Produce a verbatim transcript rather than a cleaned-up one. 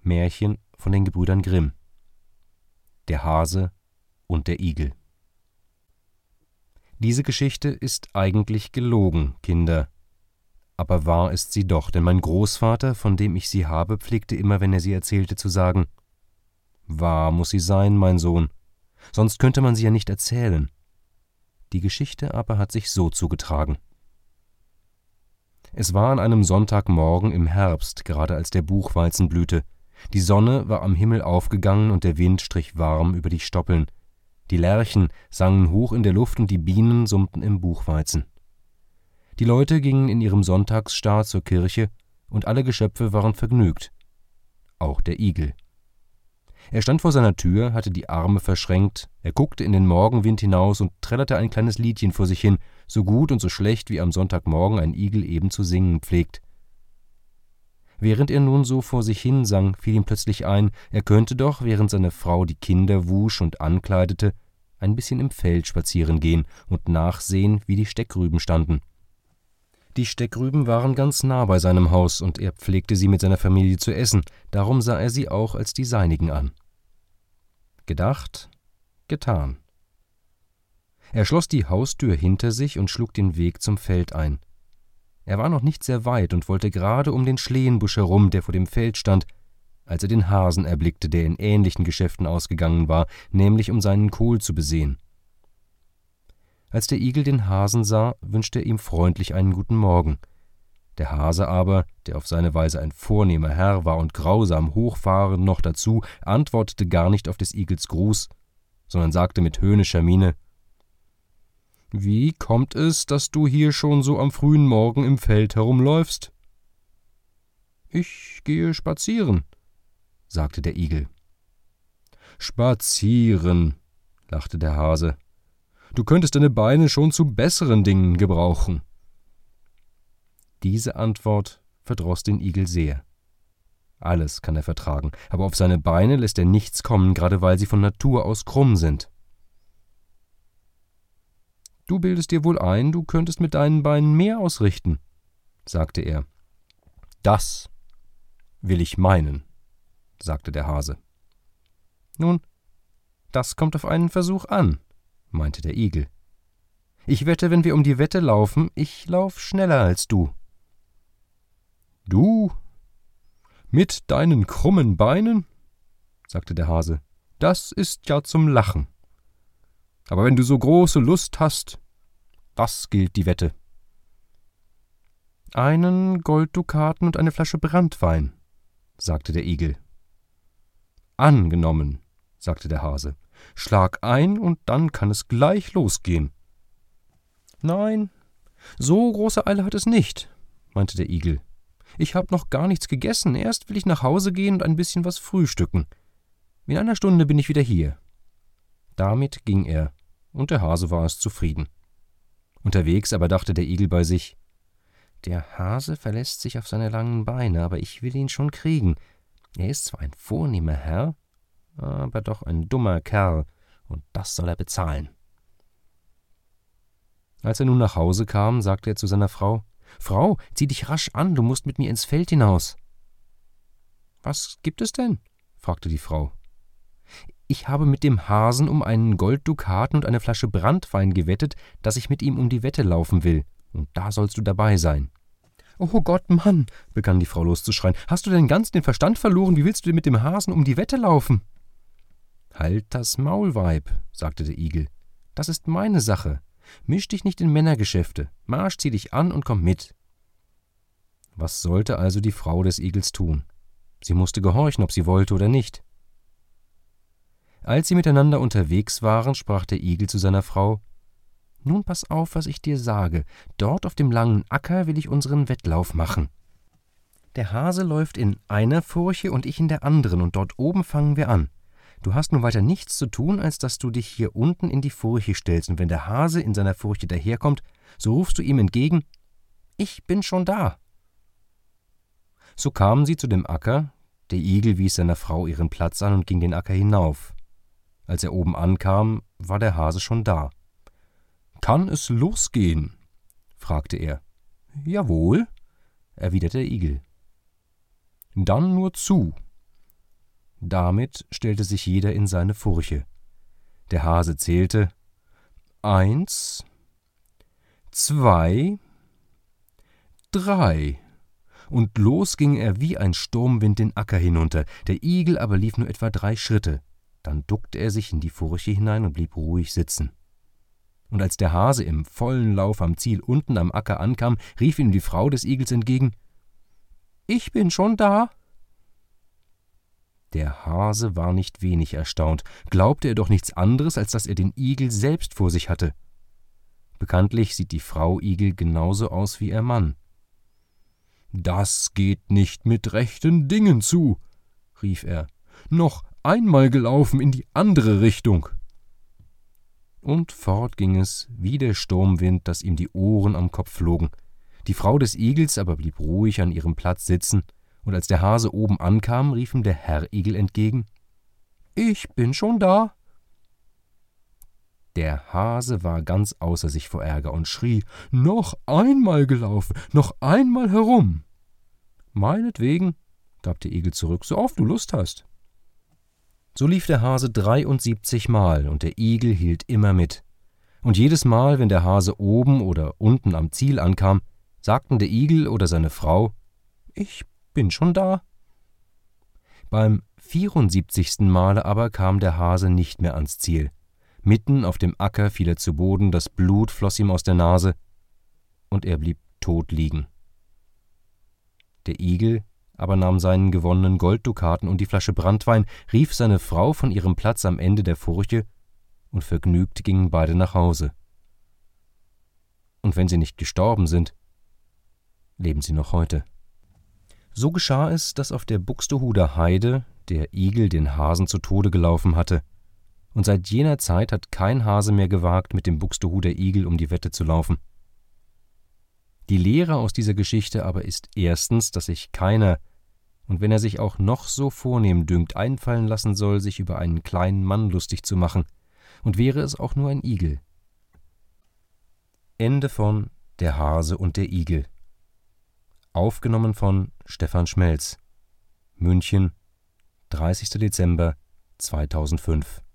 Märchen von den Gebrüdern Grimm. Der Hase und der Igel. Diese Geschichte ist eigentlich gelogen, Kinder. Aber wahr ist sie doch, denn mein Großvater, von dem ich sie habe, pflegte immer, wenn er sie erzählte, zu sagen: Wahr muß sie sein, mein Sohn, sonst könnte man sie ja nicht erzählen. Die Geschichte aber hat sich so zugetragen. Es war an einem Sonntagmorgen im Herbst, gerade als der Buchweizen blühte. Die Sonne war am Himmel aufgegangen und der Wind strich warm über die Stoppeln. Die Lerchen sangen hoch in der Luft und die Bienen summten im Buchweizen. Die Leute gingen in ihrem Sonntagsstaat zur Kirche und alle Geschöpfe waren vergnügt. Auch der Igel. Er stand vor seiner Tür, hatte die Arme verschränkt, er guckte in den Morgenwind hinaus und trällerte ein kleines Liedchen vor sich hin, so gut und so schlecht, wie am Sonntagmorgen ein Igel eben zu singen pflegt. Während er nun so vor sich hin sang, fiel ihm plötzlich ein, er könnte doch, während seine Frau die Kinder wusch und ankleidete, ein bisschen im Feld spazieren gehen und nachsehen, wie die Steckrüben standen. Die Steckrüben waren ganz nah bei seinem Haus, und er pflegte sie mit seiner Familie zu essen, darum sah er sie auch als die seinigen an. Gedacht, getan. Er schloss die Haustür hinter sich und schlug den Weg zum Feld ein. Er war noch nicht sehr weit und wollte gerade um den Schlehenbusch herum, der vor dem Feld stand, als er den Hasen erblickte, der in ähnlichen Geschäften ausgegangen war, nämlich um seinen Kohl zu besehen. Als der Igel den Hasen sah, wünschte er ihm freundlich einen guten Morgen. Der Hase aber, der auf seine Weise ein vornehmer Herr war und grausam hochfahrend noch dazu, antwortete gar nicht auf des Igels Gruß, sondern sagte mit höhnischer Miene: »Wie kommt es, dass du hier schon so am frühen Morgen im Feld herumläufst?« »Ich gehe spazieren«, sagte der Igel. »Spazieren«, lachte der Hase, »du könntest deine Beine schon zu besseren Dingen gebrauchen.« Diese Antwort verdroß den Igel sehr. Alles kann er vertragen, aber auf seine Beine lässt er nichts kommen, gerade weil sie von Natur aus krumm sind. »Du bildest dir wohl ein, du könntest mit deinen Beinen mehr ausrichten«, sagte er. »Das will ich meinen«, sagte der Hase. »Nun, das kommt auf einen Versuch an«, meinte der Igel. »Ich wette, wenn wir um die Wette laufen, ich lauf schneller als du.« »Du? Mit deinen krummen Beinen?«, sagte der Hase. »Das ist ja zum Lachen. Aber wenn du so große Lust hast, was gilt die Wette?« »Einen Golddukaten und eine Flasche Branntwein«, sagte der Igel. »Angenommen«, sagte der Hase. »Schlag ein, und dann kann es gleich losgehen.« »Nein, so große Eile hat es nicht«, meinte der Igel. »Ich hab noch gar nichts gegessen, erst will ich nach Hause gehen und ein bisschen was frühstücken. In einer Stunde bin ich wieder hier.« Damit ging er, und der Hase war es zufrieden. Unterwegs aber dachte der Igel bei sich: »Der Hase verlässt sich auf seine langen Beine, aber ich will ihn schon kriegen. Er ist zwar ein vornehmer Herr, aber doch ein dummer Kerl, und das soll er bezahlen.« Als er nun nach Hause kam, sagte er zu seiner Frau: »Frau, zieh dich rasch an, du musst mit mir ins Feld hinaus.« »Was gibt es denn?« fragte die Frau. »Ich habe mit dem Hasen um einen Golddukaten und eine Flasche Branntwein gewettet, dass ich mit ihm um die Wette laufen will, und da sollst du dabei sein.« »Oh Gott, Mann«, begann die Frau loszuschreien, »hast du denn ganz den Verstand verloren? Wie willst du denn mit dem Hasen um die Wette laufen?« »Halt das Maul, Weib«, sagte der Igel, »das ist meine Sache. Misch dich nicht in Männergeschäfte. Marsch, zieh dich an und komm mit.« Was sollte also die Frau des Igels tun? Sie musste gehorchen, ob sie wollte oder nicht. Als sie miteinander unterwegs waren, sprach der Igel zu seiner Frau: »Nun pass auf, was ich dir sage. Dort auf dem langen Acker will ich unseren Wettlauf machen. Der Hase läuft in einer Furche und ich in der anderen, und dort oben fangen wir an. Du hast nun weiter nichts zu tun, als dass du dich hier unten in die Furche stellst, und wenn der Hase in seiner Furche daherkommt, so rufst du ihm entgegen: »Ich bin schon da.« So kamen sie zu dem Acker. Der Igel wies seiner Frau ihren Platz an und ging den Acker hinauf. Als er oben ankam, war der Hase schon da. »Kann es losgehen?« fragte er. »Jawohl«, erwiderte der Igel. »Dann nur zu. Damit stellte sich jeder in seine Furche. Der Hase zählte: Eins, zwei, drei. Und los ging er wie ein Sturmwind den Acker hinunter. Der Igel aber lief nur etwa drei Schritte. Dann duckte er sich in die Furche hinein und blieb ruhig sitzen. Und als der Hase im vollen Lauf am Ziel unten am Acker ankam, rief ihm die Frau des Igels entgegen: »Ich bin schon da!« Der Hase war nicht wenig erstaunt, glaubte er doch nichts anderes, als dass er den Igel selbst vor sich hatte. Bekanntlich sieht die Frau Igel genauso aus wie ihr Mann. »Das geht nicht mit rechten Dingen zu«, rief er, »noch einmal gelaufen in die andere Richtung.« Und fort ging es, wie der Sturmwind, dass ihm die Ohren am Kopf flogen. Die Frau des Igels aber blieb ruhig an ihrem Platz sitzen, und als der Hase oben ankam, rief ihm der Herr Igel entgegen: »Ich bin schon da!« Der Hase war ganz außer sich vor Ärger und schrie: »Noch einmal gelaufen, noch einmal herum!« »Meinetwegen«, gab der Igel zurück, »so oft du Lust hast.« So lief der Hase dreiundsiebzig Mal, und der Igel hielt immer mit. Und jedes Mal, wenn der Hase oben oder unten am Ziel ankam, sagten der Igel oder seine Frau: »Ich bin schon da.« Beim vierundsiebzigsten Male aber kam der Hase nicht mehr ans Ziel. Mitten auf dem Acker fiel er zu Boden, das Blut floss ihm aus der Nase, und er blieb tot liegen. Der Igel aber nahm seinen gewonnenen Golddukaten und die Flasche Branntwein, rief seine Frau von ihrem Platz am Ende der Furche, und vergnügt gingen beide nach Hause. Und wenn sie nicht gestorben sind, leben sie noch heute. So geschah es, dass auf der Buxtehuder Heide der Igel den Hasen zu Tode gelaufen hatte, und seit jener Zeit hat kein Hase mehr gewagt, mit dem Buxtehuder Igel um die Wette zu laufen. Die Lehre aus dieser Geschichte aber ist erstens, dass sich keiner, und wenn er sich auch noch so vornehm dünkt, einfallen lassen soll, sich über einen kleinen Mann lustig zu machen, und wäre es auch nur ein Igel. Ende von Der Hase und der Igel. Aufgenommen von Stefan Schmelz. München, dreißigster Dezember zweitausendfünf.